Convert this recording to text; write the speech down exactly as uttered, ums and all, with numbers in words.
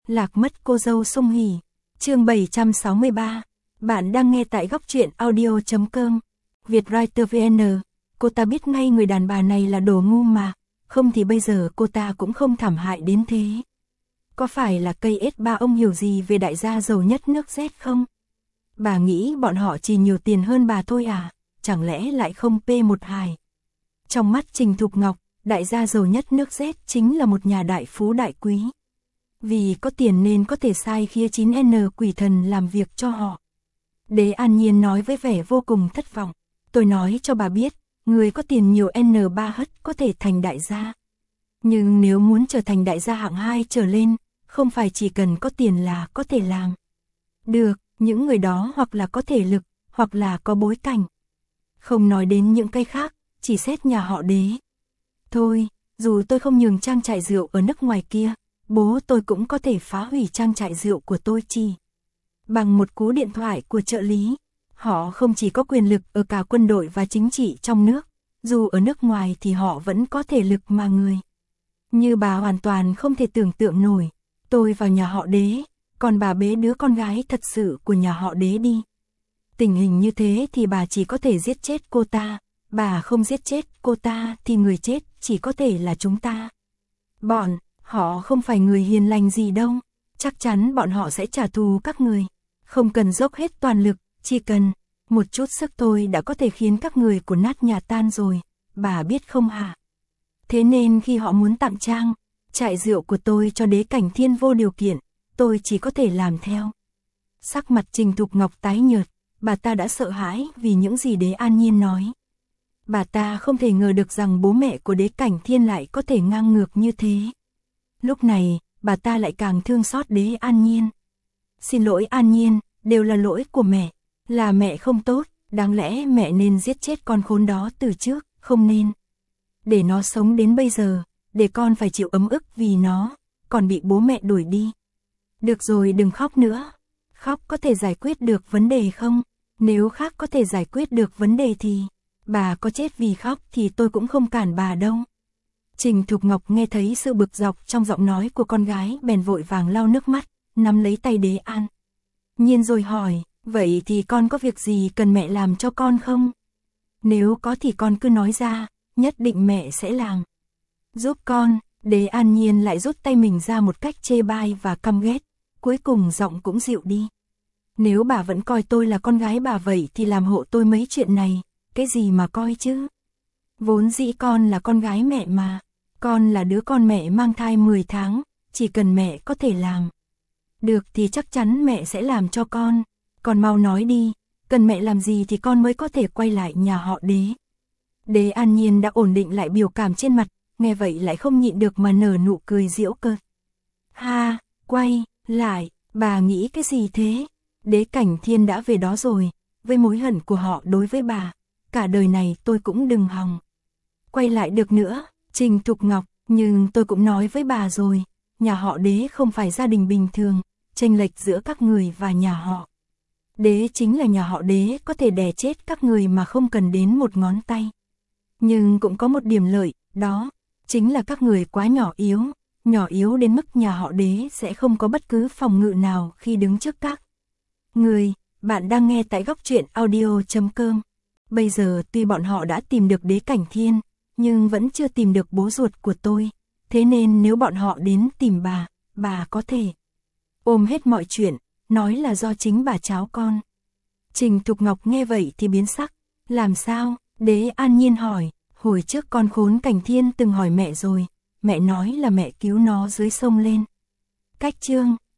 Lạc mất cô dâu sung hỉ. Chương bảy trăm sáu mươi ba. Bạn đang nghe tại góc truyện audio chấm com. Vietwriter vê en. Cô ta biết ngay người đàn bà này là đồ ngu mà, không thì bây giờ cô ta cũng không thảm hại đến thế. Có phải là cây ét ba ông hiểu gì về đại gia giàu nhất nước Z không? Bà nghĩ bọn họ chỉ nhiều tiền hơn bà thôi à, chẳng lẽ lại không pê một hài? Trong mắt Trình Thục Ngọc, đại gia giàu nhất nước Z chính là một nhà đại phú đại quý. Vì có tiền nên có thể sai khiến chín N quỷ thần làm việc cho họ. Đế An Nhiên nói với vẻ vô cùng thất vọng. Tôi nói cho bà biết, người có tiền nhiều N ba hất có thể thành đại gia. Nhưng nếu muốn trở thành đại gia hạng hai trở lên, không phải chỉ cần có tiền là có thể làm. Được, những người đó hoặc là có thể lực, hoặc là có bối cảnh. Không nói đến những cái khác, chỉ xét nhà họ Đế. Thôi, dù tôi không nhường trang trại rượu ở nước ngoài kia, bố tôi cũng có thể phá hủy trang trại rượu của tôi chỉ bằng một cú điện thoại của trợ lý. Họ không chỉ có quyền lực ở cả quân đội và chính trị trong nước, dù ở nước ngoài thì họ vẫn có thể lực mà người. Như bà hoàn toàn không thể tưởng tượng nổi, tôi vào nhà họ Đế, còn bà bế đứa con gái thật sự của nhà họ Đế đi. Tình hình như thế thì bà chỉ có thể giết chết cô ta, bà không giết chết cô ta thì người chết chỉ có thể là chúng ta. Bọn, họ không phải người hiền lành gì đâu, chắc chắn bọn họ sẽ trả thù các người. Không cần dốc hết toàn lực, chỉ cần một chút sức thôi đã có thể khiến các người của nát nhà tan rồi, bà biết không hả? Thế nên khi họ muốn tặng trang trại rượu của tôi cho Đế Cảnh Thiên vô điều kiện, tôi chỉ có thể làm theo. Sắc mặt Trình Thục Ngọc tái nhợt, bà ta đã sợ hãi vì những gì Đế An Nhiên nói. Bà ta không thể ngờ được rằng bố mẹ của Đế Cảnh Thiên lại có thể ngang ngược như thế. Lúc này, bà ta lại càng thương xót Đế An Nhiên. Xin lỗi An Nhiên, đều là lỗi của mẹ, là mẹ không tốt, đáng lẽ mẹ nên giết chết con khốn đó từ trước, không nên để nó sống đến bây giờ, để con phải chịu ấm ức vì nó, còn bị bố mẹ đuổi đi. Được rồi, đừng khóc nữa. Khóc có thể giải quyết được vấn đề không? Nếu khác có thể giải quyết được vấn đề thì bà có chết vì khóc thì tôi cũng không cản bà đâu. Trình Thục Ngọc nghe thấy sự bực dọc trong giọng nói của con gái bèn vội vàng lau nước mắt, nắm lấy tay Đế An Nhiên rồi hỏi, vậy thì con có việc gì cần mẹ làm cho con không? Nếu có thì con cứ nói ra, nhất định mẹ sẽ làm. Giúp con. Đế An Nhiên lại rút tay mình ra một cách chê bai và căm ghét, cuối cùng giọng cũng dịu đi. Nếu bà vẫn coi tôi là con gái bà vậy thì làm hộ tôi mấy chuyện này, cái gì mà coi chứ? Vốn dĩ con là con gái mẹ mà, con là đứa con mẹ mang thai mười tháng, chỉ cần mẹ có thể làm được thì chắc chắn mẹ sẽ làm cho con. Con mau nói đi, cần mẹ làm gì thì con mới có thể quay lại nhà họ Đế. Đế An Nhiên đã ổn định lại biểu cảm trên mặt, nghe vậy lại không nhịn được mà nở nụ cười giễu cợt. Ha, quay lại, bà nghĩ cái gì thế? Đế Cảnh Thiên đã về đó rồi, với mối hận của họ đối với bà, cả đời này tôi cũng đừng hòng quay lại được nữa. Trình Thục Ngọc, nhưng tôi cũng nói với bà rồi, nhà họ Đế không phải gia đình bình thường, chênh lệch giữa các người và nhà họ Đế chính là nhà họ Đế có thể đè chết các người mà không cần đến một ngón tay. Nhưng cũng có một điểm lợi, đó chính là các người quá nhỏ yếu, nhỏ yếu đến mức nhà họ Đế sẽ không có bất cứ phòng ngự nào khi đứng trước các người. Bạn đang nghe tại góc truyện audio chấm com. Bây giờ tuy bọn họ đã tìm được Đế Cảnh Thiên, nhưng vẫn chưa tìm được bố ruột của tôi. Thế nên nếu bọn họ đến tìm bà, bà có thể ôm hết mọi chuyện, nói là do chính bà cháu con. Trình Thục Ngọc nghe vậy thì biến sắc. Làm sao? Đế An Nhiên hỏi. Hồi trước con khốn Cảnh Thiên từng hỏi mẹ rồi, mẹ nói là mẹ cứu nó dưới sông lên. Cách chương